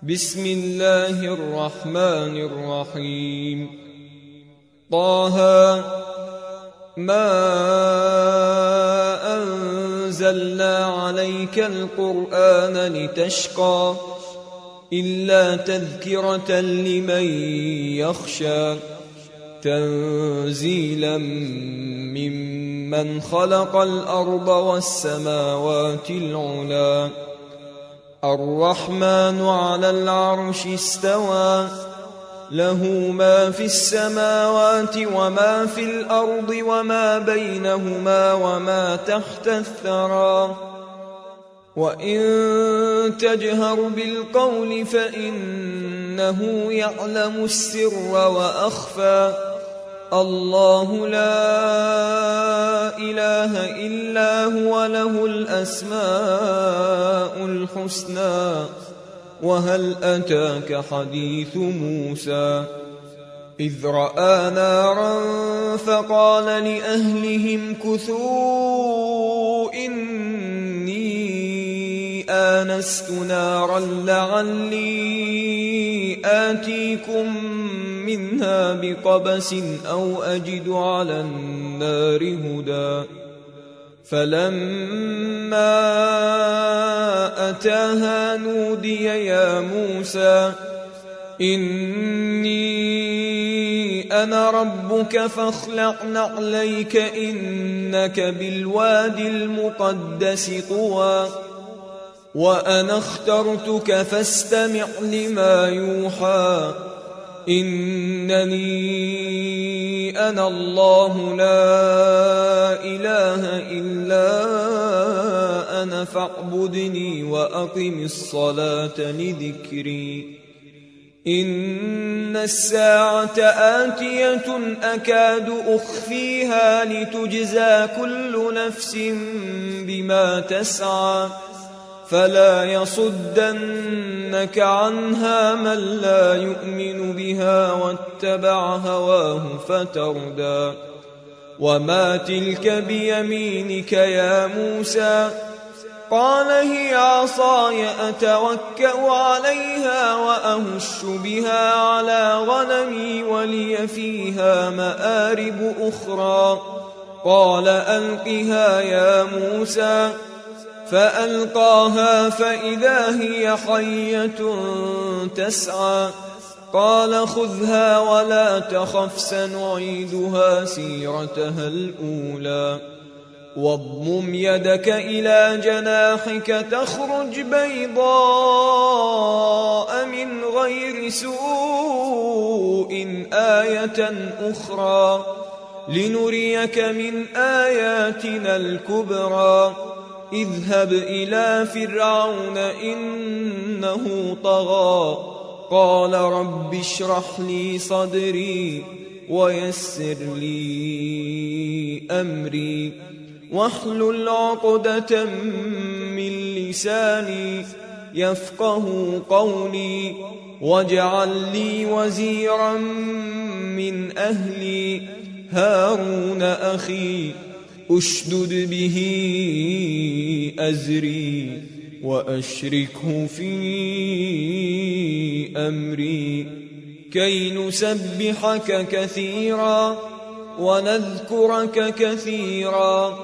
بسم الله الرحمن الرحيم. طه ما أنزلنا عليك القرآن لتشقى إلا تذكرة لمن يخشى تنزيلا ممن خلق الأرض والسماوات العلى الرحمن على العرش استوى له ما في السماوات وما في الأرض وما بينهما وما تحت الثرى وإن تجهر بالقول فإنه يعلم السر وأخفى الله لا إله إلا هو له الأسماء الحسنى وهل أتاك حديث موسى إذ رأى نارا فقال لأهلهم كثوا إني آنست نارا لعلي آتيكم منها بقبس أو أجد على النار هدى فلما أتاها نودي يا موسى إني أنا ربك فاخلع نعليك إنك بالواد المقدس طوى وأنا اخترتك فاستمع لما يوحى إنني أنا الله لا إله إلا أنا فاعبدني وأقم الصلاة لذكري إن الساعة آتية أكاد أخفيها لتجزى كل نفس بما تسعى فلا يصدنك عنها من لا يؤمن بها واتبع هواه فتردى وما تلك بيمينك يا موسى قال هي عصاي أتوكأ عليها وأهش بها على غنمي ولي فيها مآرب أخرى قال ألقها يا موسى فألقاها فإذا هي حية تسعى قال خذها ولا تخف سنعيدها سيرتها الأولى واضمم يدك إلى جناحك تخرج بيضاء من غير سوء آية أخرى لنريك من آياتنا الكبرى اذهب إلى فرعون إنه طغى قال رب اشرح لي صدري ويسر لي أمري واحلل عقدة من لساني يفقه قولي واجعل لي وزيرا من أهلي هارون أخي أشدد به أزري وأشركه في أمري كي نسبحك كثيرا ونذكرك كثيرا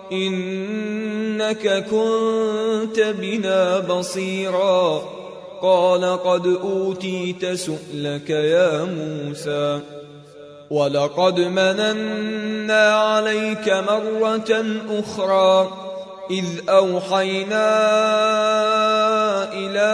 إنك كنت بنا بصيرا قال قد أوتيت سؤلك يا موسى ولقد مننا عليك مرة أخرى إذ أوحينا إلى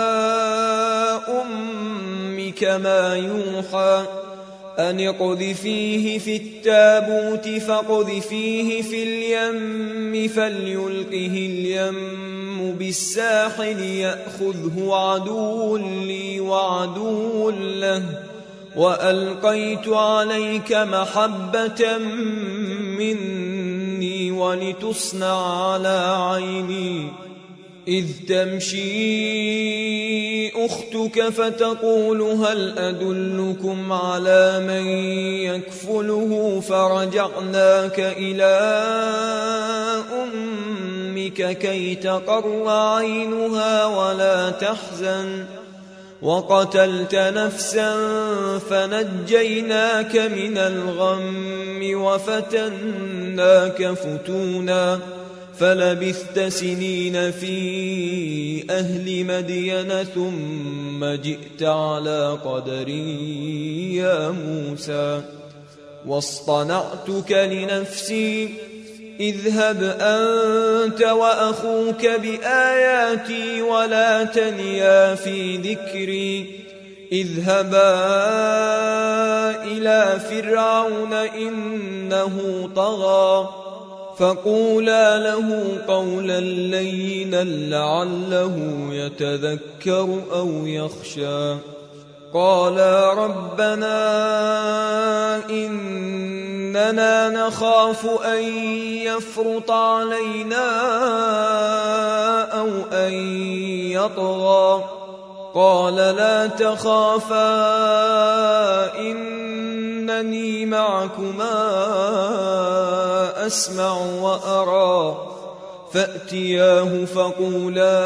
أمك ما يوحى أن اقذفيه في التابوت فاقذفيه في اليم فليلقه اليم بالساحل يأخذه عدو لي وعدو له وألقيت عليك محبة مني ولتصنع على عيني إذ تمشي أختك فتقول هل أدلكم على من يكفله فرجعناك إلى أمك كي تقر عينها ولا تحزن وقتلت نفسا فنجيناك من الغم وفتناك فتونا فلبثت سنين في أهل مدين ثم جئت على قدر يا موسى واصطنعتك لنفسي اذهب أنت وأخوك بآياتي ولا تنيا في ذكري اذهبا إلى فرعون إنه طغى فقولا له قولا لينا لعله يتذكر أو يخشى قالا ربنا إننا نخاف أن يفرط علينا أو أن يطغى قال لا تخافا إنني معكما أسمع وأرى فأتياه فقولا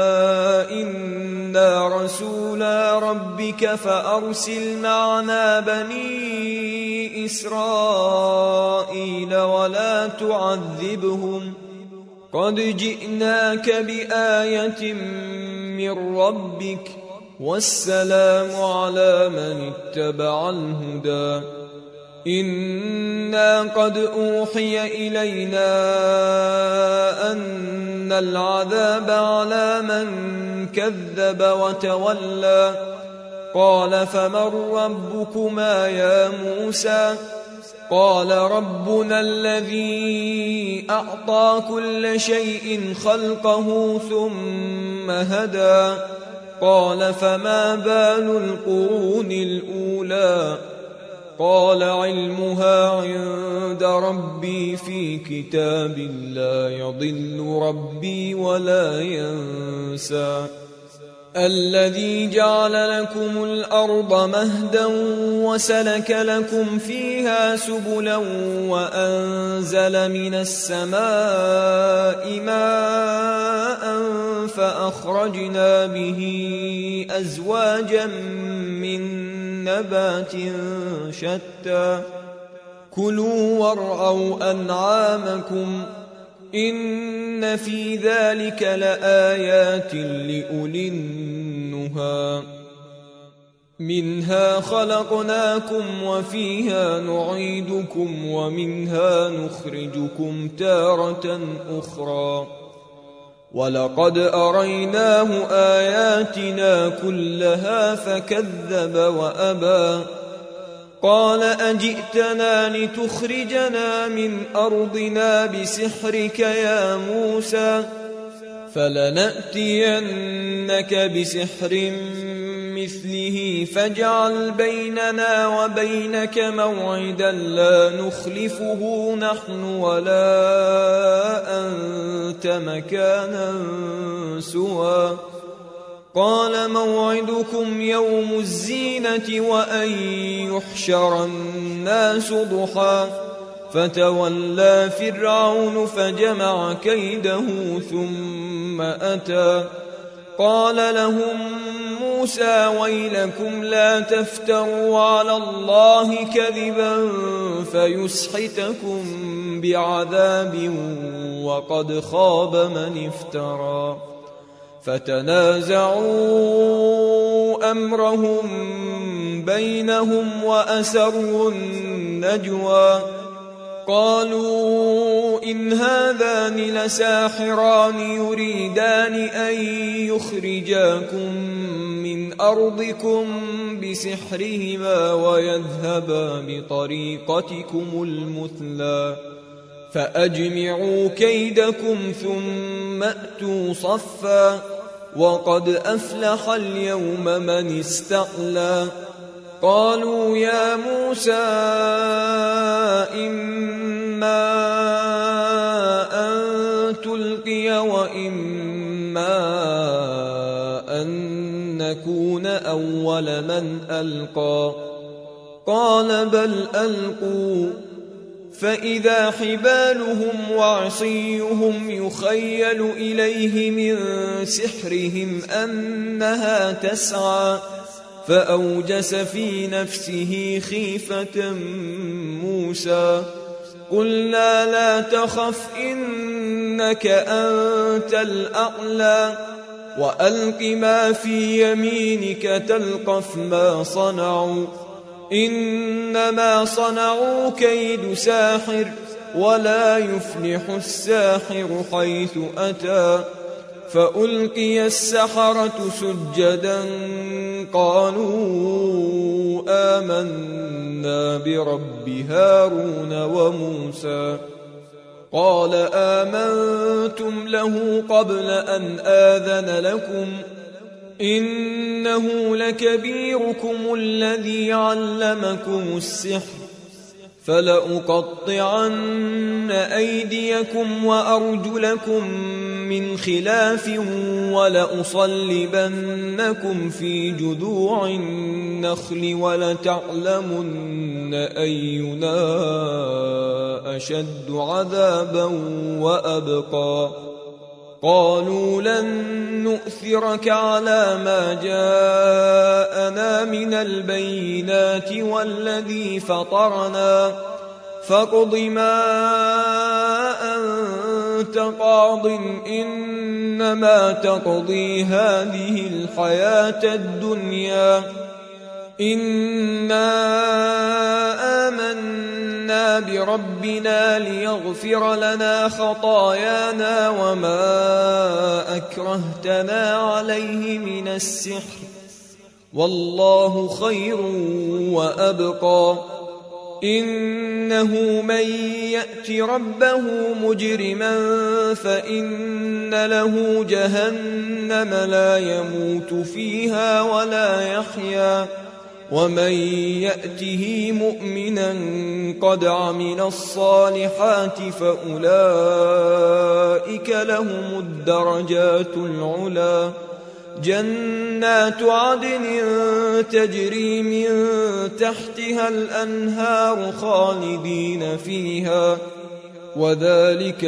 إنا رسولا ربك فأرسل معنا بني إسرائيل ولا تعذبهم قد جئناك بآية من ربك والسلام على من اتبع الهدى إنا قد أوحي إلينا أن العذاب على من كذب وتولى قال فمن ربكما يا موسى قال ربنا الذي أعطى كل شيء خلقه ثم هدى قال فما بال القرون الأولى قال علمها عند ربي في كتاب لا يضل ربي ولا ينسى الذي جعل لكم الأرض مهدا وسلك لكم فيها سبلا وأنزل من السماء ماء فأخرجنا به أزواجا من نبات شتى كلوا وارعوا أنعامكم إن في ذلك لآيات لأولي النهى منها خلقناكم وفيها نعيدكم ومنها نخرجكم تارة أخرى ولقد أريناه آياتنا كلها فكذب وأبى قال أجئتنا لتخرجنا من أرضنا بسحرك يا موسى فلنأتينك بسحر مثله فاجعل بيننا وبينك موعدا لا نخلفه نحن ولا أنت مكانا سوى قال موعدكم يوم الزينة وأن يحشر الناس ضحى فتولى فرعون فجمع كيده ثم أتى قال لهم موسى ويلكم لا تفتروا على الله كذبا فيسحتكم بعذاب وقد خاب من افترى فتنازعوا أمرهم بينهم وأسروا النجوى قالوا إن هذان لساحران يريدان أن يخرجاكم من أرضكم بسحرهما ويذهبا بطريقتكم المثلى فأجمعوا كيدكم ثم أتوا صفا وقد أفلح اليوم من استعلى قالوا يا موسى إما أن تلقي وإما أن نكون أول من ألقى قال بل ألقوا فإذا حبالهم وعصيهم يخيل إليه من سحرهم أنها تسعى فأوجس في نفسه خيفة موسى قلنا لا تخف إنك أنت الأعلى وألق ما في يمينك تلقف ما صنعوا إنما صنعوا كيد ساحر ولا يفلح الساحر حيث أتى فألقي السحرة سجدا قالوا آمنا برب هارون وموسى قال آمنتم له قبل أن آذن لكم إنه لكبيركم الذي علمكم السحر فلأقطعن أيديكم وأرجلكم من خلاف ولأصلبنكم في جذوع النخل ولتعلمن أينا أشد عذابا وأبقى قالوا لن نؤثرك على ما جاءنا من البينات والذي فطرنا فاقض ما أنت قاض إنما تقضي هذه الحياة الدنيا إنا آمنا بربنا ليغفر لنا خطايانا وما أكرهتنا عليه من السحر والله خير وأبقى إنه من يأت ربه مجرما فإن له جهنم لا يموت فيها ولا يحيا ومن يأته مؤمنا قد عمل الصالحات فأولئك لهم الدرجات العلى جنات عدن تجري من تحتها الأنهار خالدين فيها وذلك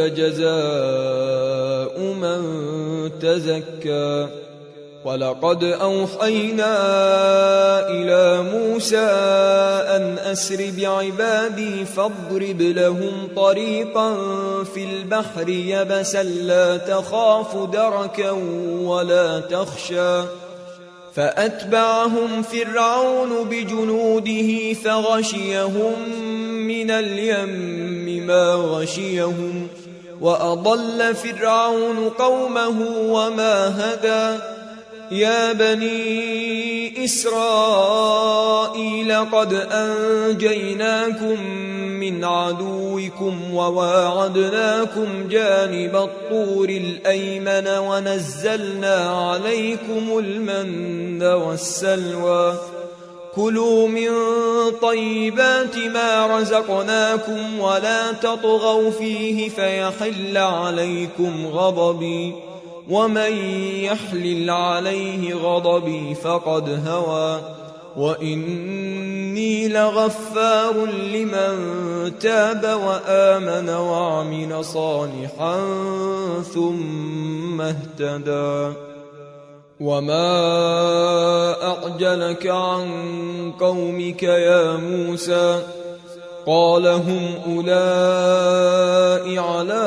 جزاء من تزكى ولقد أوحينا إلى موسى أن أسر بعبادي فاضرب لهم طريقا في البحر يبسا لا تخاف دركا ولا تخشى فأتبعهم فرعون بجنوده فغشيهم من اليم ما غشيهم وأضل فرعون قومه وما هدى يا بني إسرائيل قد أنجيناكم من عدوكم وواعدناكم جانب الطور الأيمن ونزلنا عليكم المن والسلوى كلوا من طيبات ما رزقناكم ولا تطغوا فيه فيحل عليكم غضبي ومن يحلل عليه غضبي فقد هوى وإني لغفار لمن تاب وآمن وعمل صالحا ثم اهتدى وما أعجلك عن قومك يا موسى قال هم أولئك على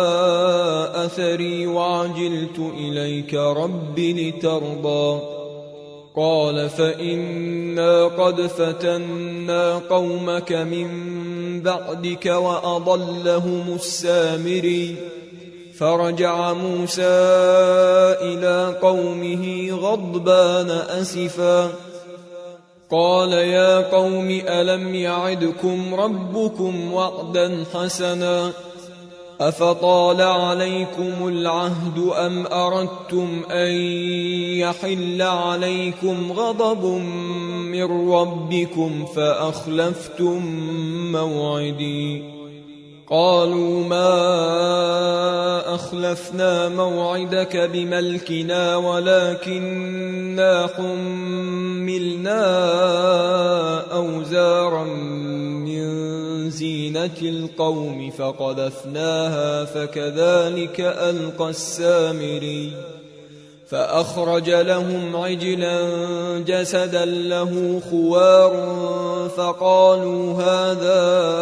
أثري وعجلت إليك رب لترضى قال فإنا قد فتنا قومك من بعدك وأضلهم السامري فرجع موسى إلى قومه غضبان أسفا قال يا قوم ألم يعدكم ربكم وعدا حسنا أفطال عليكم العهد أم أردتم أن يحل عليكم غضب من ربكم فأخلفتم موعدي قالوا ما أخلفنا موعدك بملكنا ولكننا حملنا أوزارا من زينة زينة القوم فقذفناها فكذلك ألقى السامري فأخرج لهم عجلا جسدا له خوار فقالوا هذا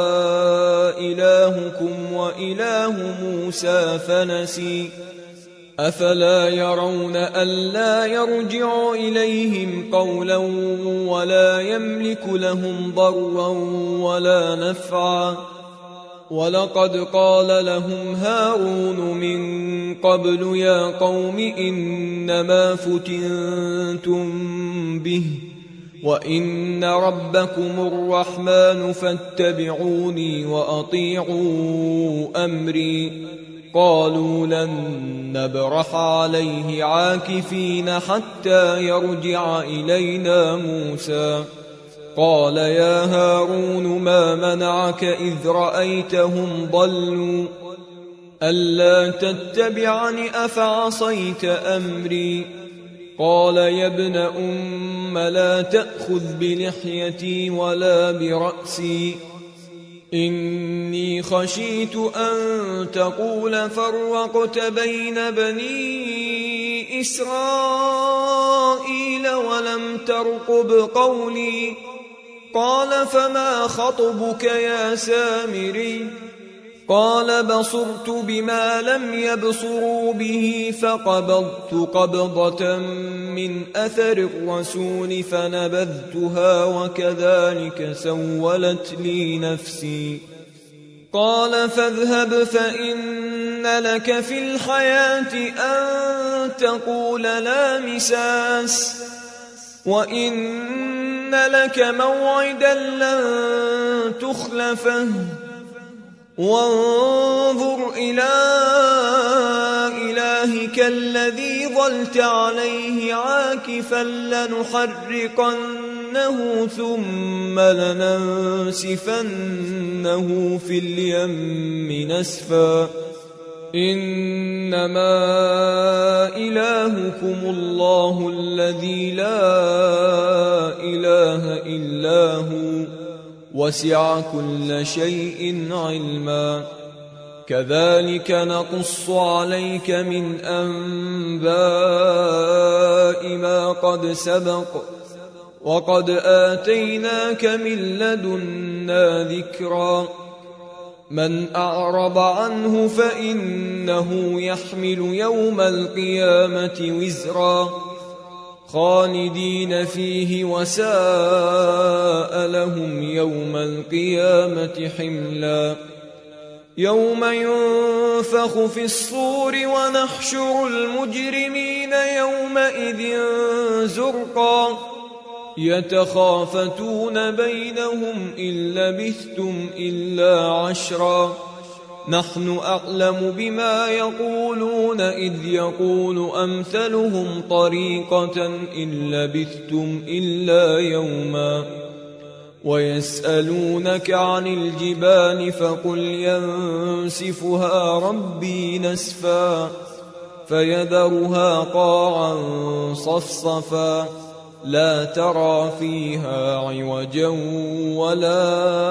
إلهكم وإله موسى فنسي أفلا يرون ألا يرجع إليهم قولا ولا يملك لهم ضرا ولا نفعا ولقد قال لهم هارون من قبل يا قوم إنما فتنتم به وإن ربكم الرحمن فاتبعوني وأطيعوا أمري قالوا لن نبرح عليه عاكفين حتى يرجع إلينا موسى قال يا هارون ما منعك إذ رأيتهم ضلوا ألا تتبعني أفعصيت أمري قال يا ابن أم لا تأخذ بلحيتي ولا برأسي إني خشيت أن تقول فرقت بين بني إسرائيل ولم ترقب قولي قال فما خطبك يا سامري قال بصرت بما لم يبصروا به فقبضت قبضة من أثر الرسول فنبذتها وكذلك سولت لي نفسي قال فاذهب فإن لك في الحياة أن تقول لا مساس وإن لك موعدا لن تخلفه وانظر إلى إلهك الذي ظلت عليه عاكفا لنحرقنه ثم لننسفنه في اليم نسفا إنما إلهكم الله الذي لا إله إلا هو وسع كل شيء علما كذلك نقص عليك من أنباء ما قد سبق وقد آتيناك من لدنا ذكرا من أعرض عنه فإنه يحمل يوم القيامة وزرا خالدين فيه وساء لهم يوم القيامة حملا يوم ينفخ في الصور ونحشر المجرمين يومئذ زرقا يتخافتون بينهم إن لبثتم إلا عشرا نحن أعلم بما يقولون إذ يقول أمثلهم طريقة إن لبثتم إلا يوما ويسألونك عن الجبال فقل ينسفها ربي نسفا فيذرها قاعا صفصفا لا ترى فيها عوجا ولا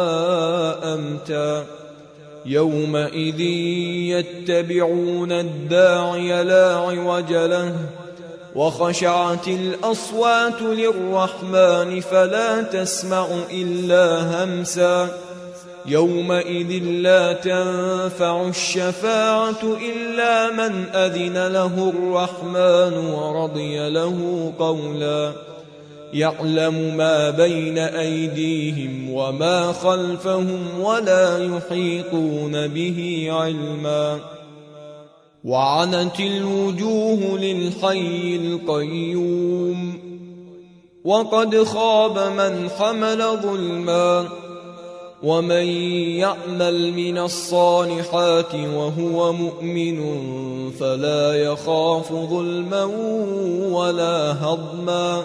أمتا يومئذ يتبعون الداعي لا عوج له وخشعت الأصوات للرحمن فلا تسمع إلا همسا يومئذ لا تنفع الشفاعة إلا من أذن له الرحمن ورضي له قولا يعلم ما بين أيديهم وما خلفهم ولا يحيطون به علما وعنت الوجوه للحي القيوم وقد خاب من حمل ظلما ومن يعمل من الصالحات وهو مؤمن فلا يخاف ظلما ولا هضما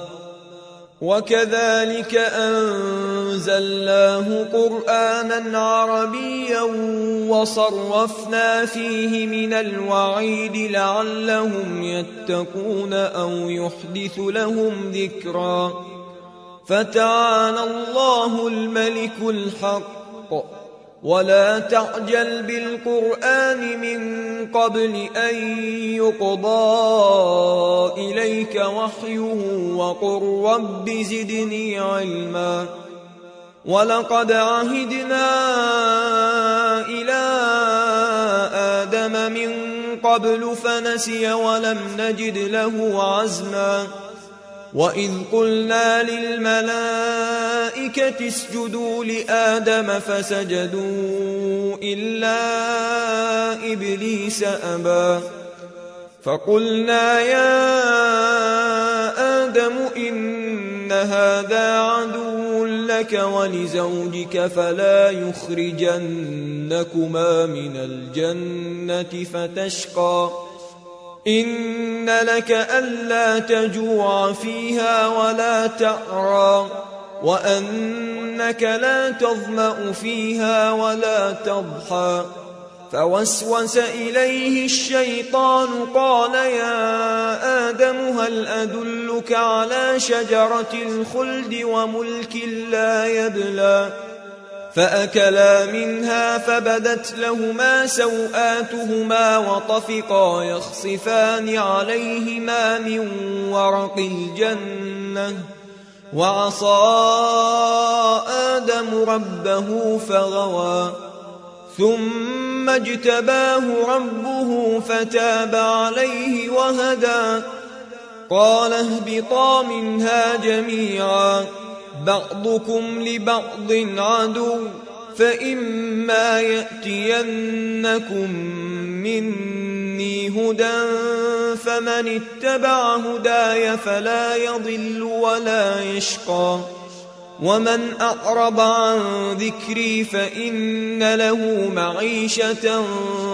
وكذلك أنزلناه قرآنا عربيا وصرفنا فيه من الوعيد لعلهم يتقون أو يحدث لهم ذكرا فتعالى الله الملك الحق ولا تعجل بالقرآن من قبل أن يقضى إليك وحيه وقل رب زدني علما ولقد عهدنا إلى آدم من قبل فنسي ولم نجد له عزما وإذ قلنا للملائكة اسجدوا لآدم فسجدوا إلا إبليس أبى فقلنا يا آدم إن هذا عدو لك ولزوجك فلا يخرجنكما من الجنة فتشقى إن لك ألا تجوع فيها ولا تعرى وأنك لا تظمأ فيها ولا تضحى فوسوس إليه الشيطان قال يا آدم هل أدلك على شجرة الخلد وملك لا يبلى فأكلا منها فبدت لهما سوآتهما وطفقا يخصفان عليهما من ورق الجنة وعصى آدم ربه فغوى ثم اجتباه ربه فتاب عليه وهدى قال اهبطا منها جميعا بعضكم لبعض عدو فإما يأتينكم مني هدى فمن اتبع هداي فلا يضل ولا يشقى ومن أعرض عن ذكري فإن له معيشة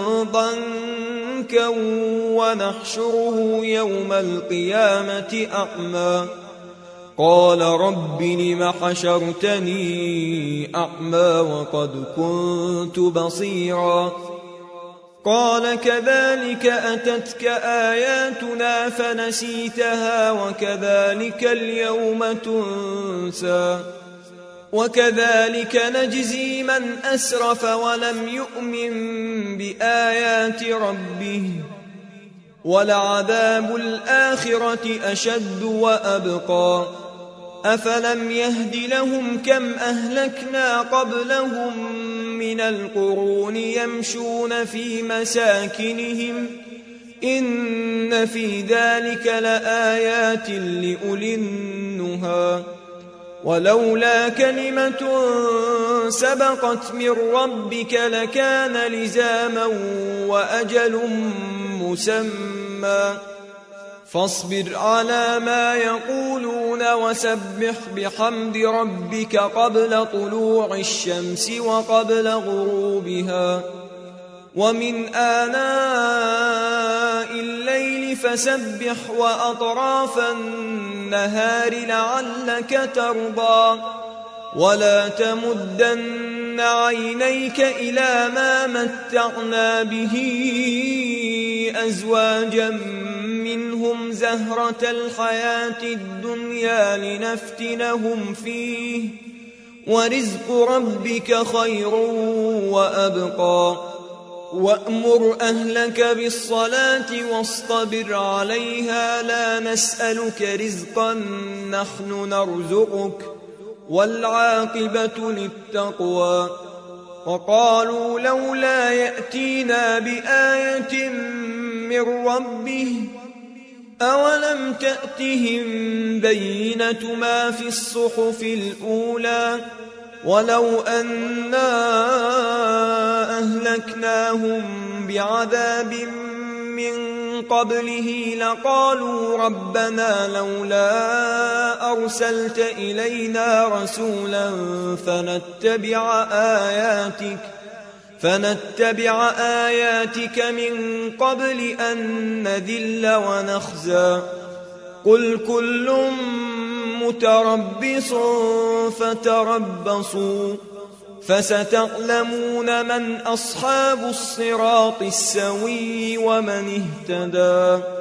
ضنكا ونحشره يوم القيامة أعمى قال رب لم حشرتني أعمى وقد كنت بصيرا قال كذلك أتتك آياتنا فنسيتها وكذلك اليوم تنسى وكذلك نجزي من أسرف ولم يؤمن بآيات ربه ولعذاب الآخرة أشد وأبقى أفلم يهد لهم كم أهلكنا قبلهم من القرون يمشون في مساكنهم إن في ذلك لآيات لأولي النهى ولولا كلمة سبقت من ربك لكان لزاما وأجل مسمى فاصبر على ما يقولون وسبح بحمد ربك قبل طلوع الشمس وقبل غروبها ومن آناء الليل فسبح وأطراف النهار لعلك ترضى ولا تمدن عينيك إلى ما متعنا به أزواجا منهم زهرة الحياة الدنيا لنفتنهم فيه ورزق ربك خير وأبقى وأمر أهلك بالصلاة واصطبر عليها لا نسألك رزقا نحن نرزقك والعاقبة للتقوى وقالوا لولا يأتينا بآية من ربه أولم تأتهم بينة ما في الصحف الأولى ولو أنا أهلكناهم بعذاب من قبله لقالوا ربنا لولا أرسلت إلينا رسولا فنتبع آياتك من قبل أن نذل ونخزى قل كل متربص فتربصوا فستعلمون من أصحاب الصراط السوي ومن اهتدى